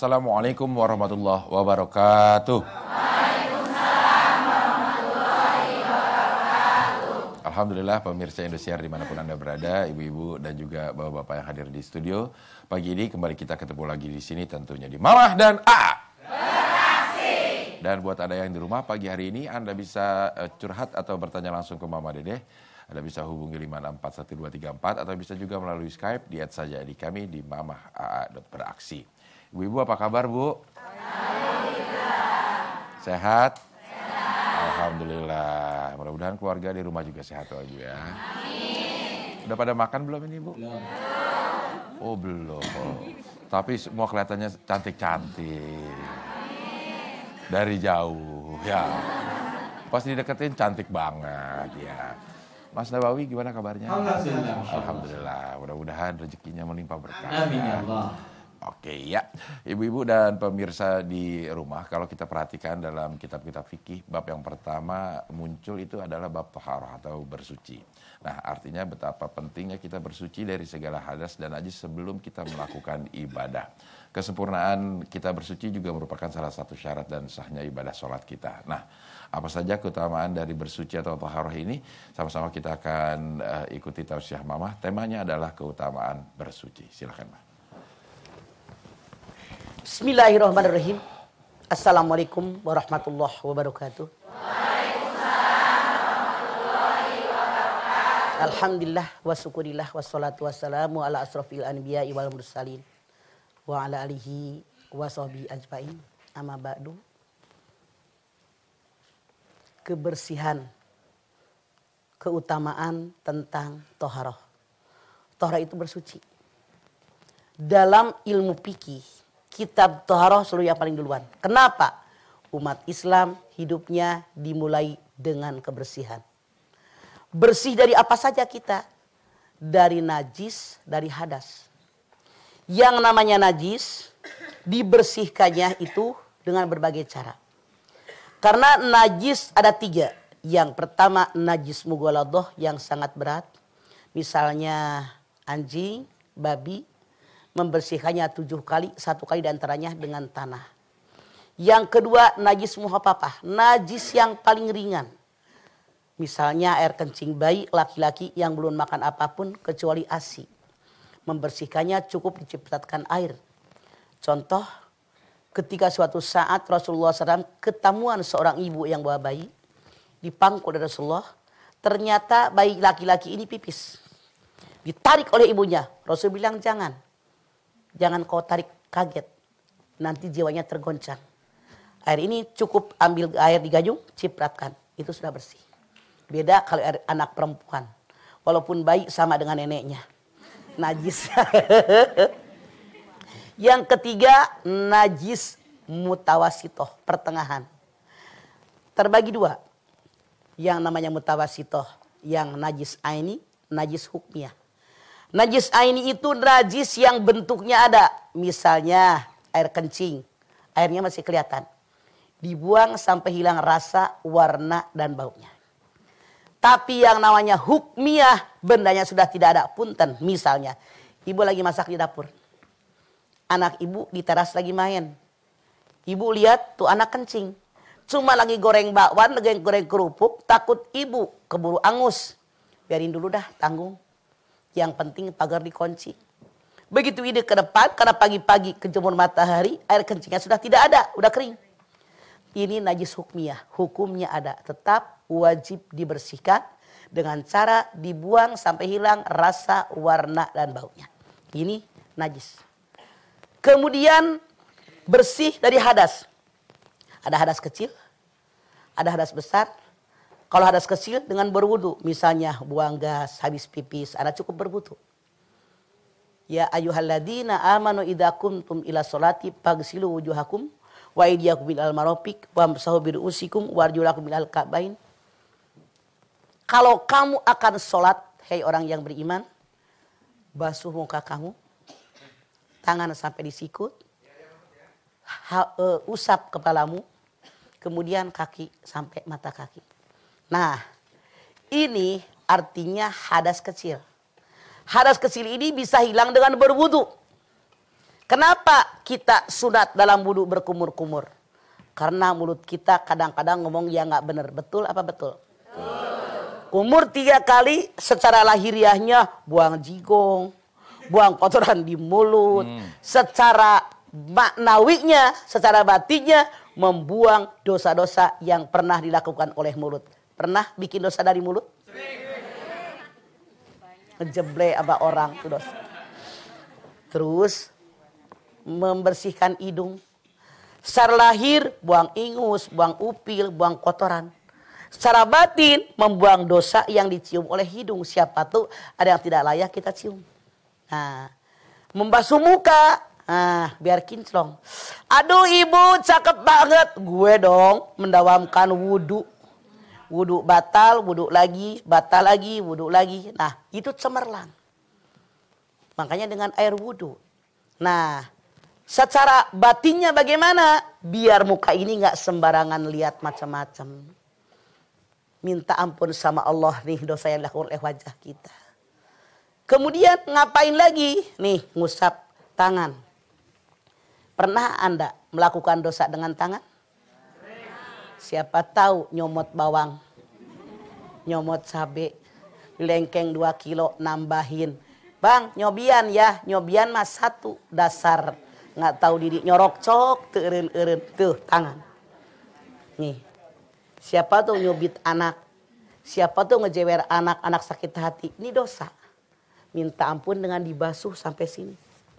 Assalamualaikum warahmatullahi wabarakatuh. Alhamdulillah pemirsa Indosiar dimanapun Anda berada, ibu-ibu dan juga bapak-bapak yang hadir di studio. Pagi ini kembali kita ketemu lagi di sini tentunya di Mamah dan A. Beraksi. Dan buat Anda yang di rumah pagi hari ini Anda bisa curhat atau bertanya langsung ke Mama Dedeh. Anda bisa hubungi 5641234 atau bisa juga melalui Skype di saja di kami di mamah.aa.beraksi. Ibu-ibu apa kabar, Bu? Alhamdulillah. Sehat? Alhamdulillah. Mudah-mudahan keluarga di rumah juga sehat Ibu ya. Amin. Udah pada makan belum ini Bu? Belum. Oh belum. Tapi semua kelihatannya cantik-cantik. Dari jauh ya. Pas dideketin cantik banget ya. Mas Nabawi gimana kabarnya? Alhamdulillah. Alhamdulillah. Mudah-mudahan rezekinya melimpah berkah. Amin ya Allah. Oke ya, ibu-ibu dan pemirsa di rumah, kalau kita perhatikan dalam kitab-kitab fikih, bab yang pertama muncul itu adalah bab taharah atau bersuci. Nah, artinya betapa pentingnya kita bersuci dari segala hadas dan najis sebelum kita melakukan ibadah. Kesempurnaan kita bersuci juga merupakan salah satu syarat dan sahnya ibadah sholat kita. Nah, apa saja keutamaan dari bersuci atau taharah ini? Sama-sama kita akan ikuti tausiah Mamah. Temanya adalah keutamaan bersuci. Silakan, Mbak. Bismillahirrahmanirrahim. Assalamualaikum warahmatullahi wabarakatuh. Alhamdulillah wa syukurillah wassalatu wassalamu ala asrofil anbiya'i wal mursalin wa ala alihi wa sahbihi ajmain. Amma ba'du. Kebersihan, keutamaan tentang toharoh. Toharoh itu bersuci. Dalam ilmu fikih, kitab toharoh selalu yang paling duluan. Kenapa? Umat Islam hidupnya dimulai dengan kebersihan. Bersih dari apa saja kita? Dari najis, dari hadas. Yang namanya najis, dibersihkannya itu dengan berbagai cara. Karena najis ada 3. Yang pertama najis mughaladah yang sangat berat. Misalnya anjing, babi. Membersihkannya 7 kali, 1 kali diantaranya dengan tanah. Yang kedua najis muhafafah, najis yang paling ringan. Misalnya air kencing bayi laki-laki yang belum makan apapun kecuali ASI. Membersihkannya cukup dicipratkan air. Contoh, ketika suatu saat Rasulullah SAW ketemuan seorang ibu yang bawa bayi. Dipangku oleh Rasulullah, ternyata bayi laki-laki ini pipis. Ditarik oleh ibunya, Rasul bilang jangan kau tarik kaget. Nanti jiwanya tergoncang. Air ini cukup ambil air di gayung, cipratkan. Itu sudah bersih. Beda kalau air anak perempuan. Walaupun bayi sama dengan neneknya. Najis. Yang ketiga, najis mutawasitoh, pertengahan. Terbagi 2. Yang namanya mutawasitoh, yang najis aini, najis hukmiyah. Najis aini itu najis yang bentuknya ada. Misalnya air kencing. Airnya masih kelihatan. Dibuang sampai hilang rasa, warna, dan baunya. Tapi yang namanya hukmiyah, bendanya sudah tidak ada. Punten, misalnya. Ibu lagi masak di dapur. Anak ibu di teras lagi main. Ibu lihat tuh anak kencing. Cuma lagi goreng bakwan, lagi goreng kerupuk. Takut ibu keburu angus. Biarin dulu dah, tanggung. Yang penting pagar dikunci. Begitu ide ke depan, karena pagi-pagi kejemur matahari, air kencingnya sudah tidak ada, udah kering. Ini najis hukmiyah, hukumnya ada. Tetap wajib dibersihkan dengan cara dibuang sampai hilang rasa, warna, dan baunya. Ini najis. Kemudian bersih dari hadas. Ada hadas kecil, ada hadas besar. Kalau hadas kecil dengan berwudu, misalnya buang gas, habis pipis, Anda cukup berwudu. Ya ayyuhalladzina amanu idza kuntum ila sholati faghsilu wujuhakum wa aydiyakum ilal marafiq wamsahu bi ru'usikum warjulakum ilal ka'bain. Kalau kamu akan sholat, hei orang yang beriman, basuh muka kamu, tangan sampai di sikut, usap kepalamu, kemudian kaki sampai mata kaki. Nah, ini artinya hadas kecil. Hadas kecil ini bisa hilang dengan berwudu. Kenapa kita sunat dalam wudu berkumur-kumur? Karena mulut kita kadang-kadang ngomong yang nggak benar. Betul apa betul? Kumur 3 kali secara lahiriahnya buang jigong, buang kotoran di mulut. Secara maknawinya, secara batinnya membuang dosa-dosa yang pernah dilakukan oleh mulut. Pernah bikin dosa dari mulut? Ngejeble sama orang itu dosa. Terus membersihkan hidung. Secara lahir buang ingus, buang upil, buang kotoran. Secara batin membuang dosa yang dicium oleh hidung. Siapa tuh ada yang tidak layak kita cium. Nah, membasuh muka. Nah, biar kinclong. Aduh ibu cakep banget. Gue dong mendawamkan wudu. Wudu batal, wudu lagi, batal lagi, wudu lagi. Nah, itu cemerlang. Makanya dengan air wudu. Nah, secara batinnya bagaimana? Biar muka ini nggak sembarangan lihat macam-macam. Minta ampun sama Allah nih dosa yang dilakukan oleh wajah kita. Kemudian ngapain lagi? Nih, ngusap tangan. Pernah Anda melakukan dosa dengan tangan? Siapa tahu nyomot bawang, nyomot cabe, lengkeng 2 kilo nambahin. Bang, nyobian ya, nyobian mas 1 dasar. Nggak tahu diri, nyorok cok, teureun-eureun, tuh tangan. Nih, siapa tuh nyubit anak, siapa tuh ngejewer anak sakit hati, ini dosa. Minta ampun dengan dibasuh sampai sini.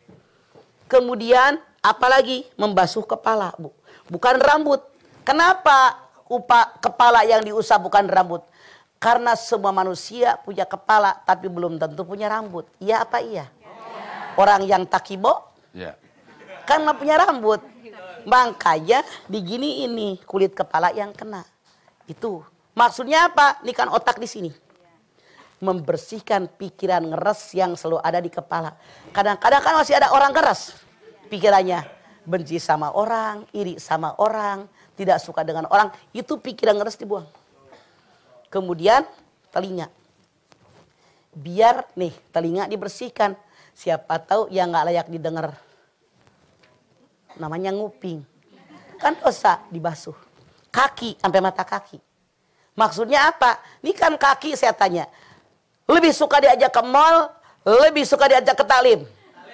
Kemudian apalagi membasuh kepala, Bu. Bukan rambut. Kenapa kepala yang diusap bukan rambut? Karena semua manusia punya kepala tapi belum tentu punya rambut. Iya apa iya? Orang yang takibo kan nggak punya rambut. Makanya digini ini kulit kepala yang kena. Itu maksudnya apa? Ini kan otak di sini. Membersihkan pikiran ngeres yang selalu ada di kepala. Kadang-kadang kan masih ada orang keras pikirannya. Benci sama orang, iri sama orang, tidak suka dengan orang. Itu pikiran ngeres dibuang. Kemudian telinga. Biar nih telinga dibersihkan. Siapa tahu yang gak layak didengar. Namanya nguping. Kan dosa dibasuh. Kaki sampai mata kaki. Maksudnya apa? Ini kan kaki saya tanya. Lebih suka diajak ke mall, lebih suka diajak ke taklim.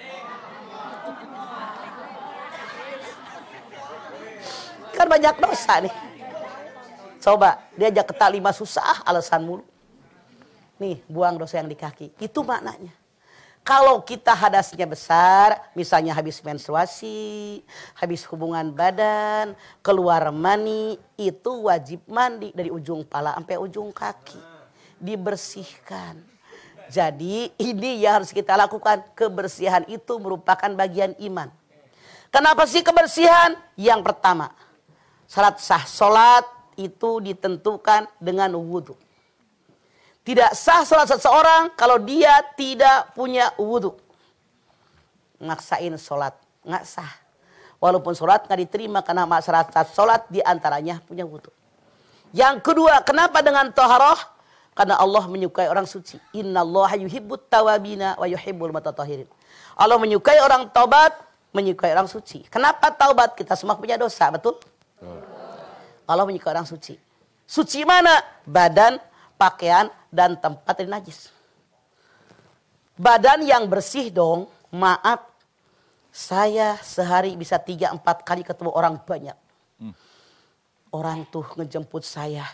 Kan banyak dosa nih. Coba diajak ke taklim susah alasan mulu. Nih buang dosa yang di kaki. Itu maknanya. Kalau kita hadasnya besar, misalnya habis menstruasi, habis hubungan badan, keluar mani, itu wajib mandi dari ujung pala sampai ujung kaki. Dibersihkan. Jadi ini yang harus kita lakukan. Kebersihan itu merupakan bagian iman. Kenapa sih kebersihan? Yang pertama, syarat sah sholat itu ditentukan dengan wudhu. Tidak sah sholat seseorang kalau dia tidak punya wudhu. Maksain sholat, nggak sah. Walaupun sholat nggak diterima karena syarat sholat diantaranya punya wudhu. Yang kedua, kenapa dengan toharoh? Karena Allah menyukai orang suci. Innallaha yuhibbut tawabina wa yuhibbul mutatahhirin. Allah menyukai orang taubat, menyukai orang suci. Kenapa taubat? Kita semua punya dosa, betul? Allah menyukai orang suci. Suci mana? Badan, pakaian, dan tempat yang najis. Badan yang bersih dong. Maaf, saya sehari bisa 3-4 kali ketemu orang banyak. Orang tuh ngejemput saya.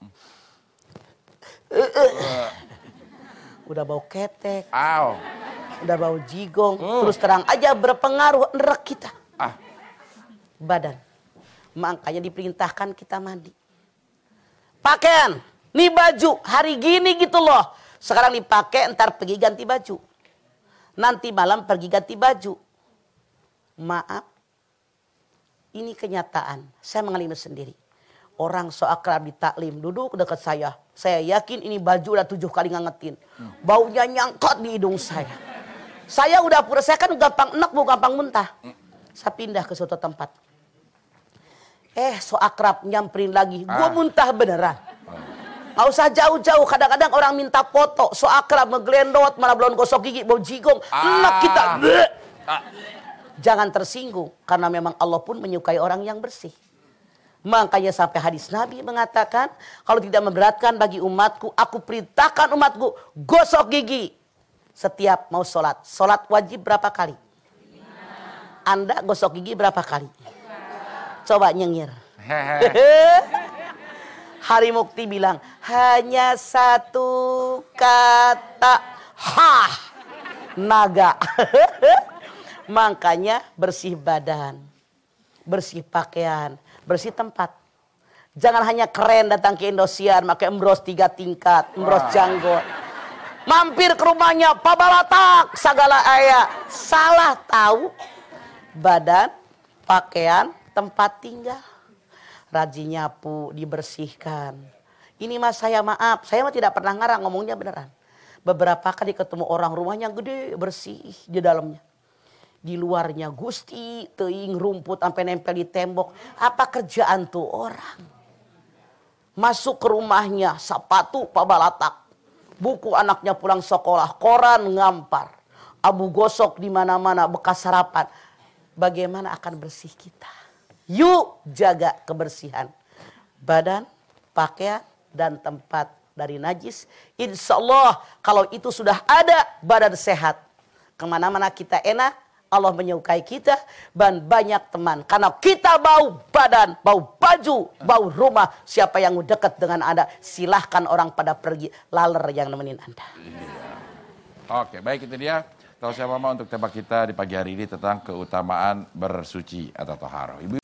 Udah bau ketek. Udah bau jigong. Terus terang aja berpengaruh nerek kita. Badan. Makanya diperintahkan kita mandi. Pakaian. Nih baju hari gini gitu loh. Sekarang dipakai, ntar pergi ganti baju. Nanti malam pergi ganti baju. Maaf. Ini kenyataan. Saya mengalami sendiri. Orang so akrab di taklim duduk dekat saya. Saya yakin ini baju udah 7 kali ngangetin. Baunya nyangkut di hidung saya. Saya udah pura, saya kan gampang enak, bukan gampang muntah. Saya pindah ke suatu tempat. So akrab nyamperin lagi. Gue muntah beneran. Gak usah jauh-jauh. Kadang-kadang orang minta foto. So akrab ngeglendot. Malah belum gosok gigi. Bau jigong. Enak kita. Jangan tersinggung, karena memang Allah pun menyukai orang yang bersih. Makanya sampai hadis Nabi mengatakan, kalau tidak memberatkan bagi umatku, aku perintahkan umatku gosok gigi setiap mau sholat. Sholat wajib berapa kali? Anda gosok gigi berapa kali? Coba nyengir. Hari Mukti bilang, hanya satu kata, hah, naga. Makanya bersih badan, bersih pakaian, bersih tempat. Jangan hanya keren datang ke Indosiar, pakai embros 3 tingkat, embros janggut. Mampir ke rumahnya, Pak Balatak, segala ayah. Salah tahu, badan, pakaian, tempat tinggal. Rajin nyapu, dibersihkan. Ini mas saya maaf, saya mah tidak pernah ngarang, ngomongnya beneran. Beberapa kali ketemu orang rumahnya gede, bersih di dalamnya. Di luarnya gusti, teing, rumput, sampai nempel di tembok. Apa kerjaan tuh orang? Masuk ke rumahnya, sepatu Pak Balatak. Buku anaknya pulang sekolah, koran ngampar. Abu gosok di mana-mana, bekas sarapan. Bagaimana akan bersih kita? Yuk jaga kebersihan badan, pakaian, dan tempat dari najis. Insya Allah kalau itu sudah ada, badan sehat. Kemana-mana kita enak, Allah menyukai kita, dan banyak teman. Karena kita bau badan, bau baju, bau rumah. Siapa yang dekat dengan Anda, silahkan orang pada pergi. Laler yang nemenin Anda. Oke, baik, itu dia tausiah mama untuk tema kita di pagi hari ini tentang keutamaan bersuci atau taharah. Ibu